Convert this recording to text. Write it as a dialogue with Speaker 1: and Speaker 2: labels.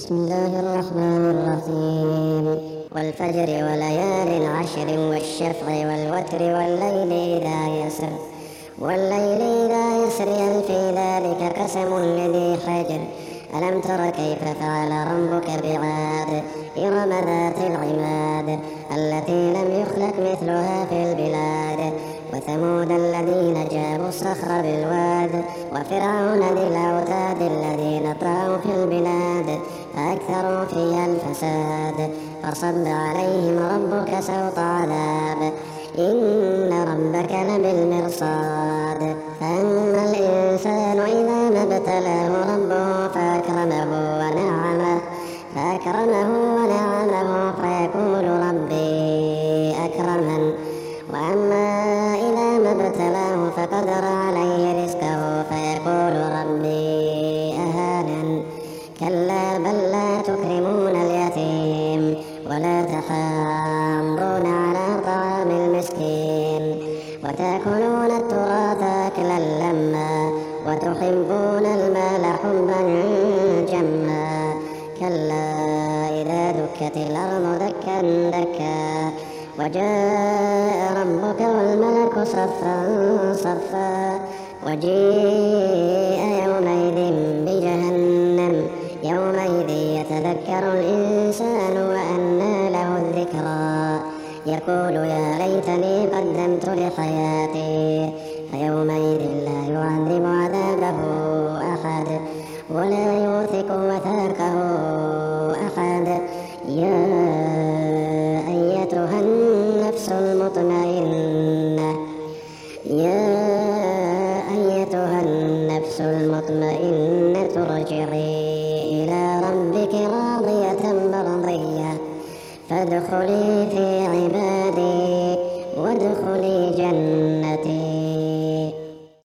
Speaker 1: بسم الله الرحمن الرحيم والفجر وليال عشر والشفع والوتر والليل إذا يسر هل في ذلك قسم لذي حجر ألم تر كيف فعل ربك بعاد إرم ذات العماد التي لم يخلق مثلها في البلاد وثمود الذين جابوا الصخر بالواد وفرعون ذي الأوتاد الذين طغوا في البلاد فأكثروا فيها الفساد فصب عليهم ربك سوط عذاب إن ربك لبالمرصاد فأما الإنسان إذا ما ابتلاه ربه فأكرمه ونعمه فيقول ربي أكرمن وأما إذا ما ابتلاه فقدر عليه رزقه فيقول ربي أهانن كلا بل لا تكرمون اليتيم ولا تحاضون على طعام المسكين وتأكلون التراث أكلا لما وتحبون المال حبا جما كلا إذا دكت الأرض دكا دكا وجاء ربك والملك صفا صفا وجيء يومئذ بجهنم يومئذ يتذكر الإنسان وأنى له الذكرى يقول يا ليتني قدمت لحياتي فيومئذ لا يعذب عذابه أحد ولا يوثق وثاقه أحد يا أيتها النفس المطمئنة ارجعي إلى ربك راضية مرضية فادخلي في عبادي وادخلي جنتي.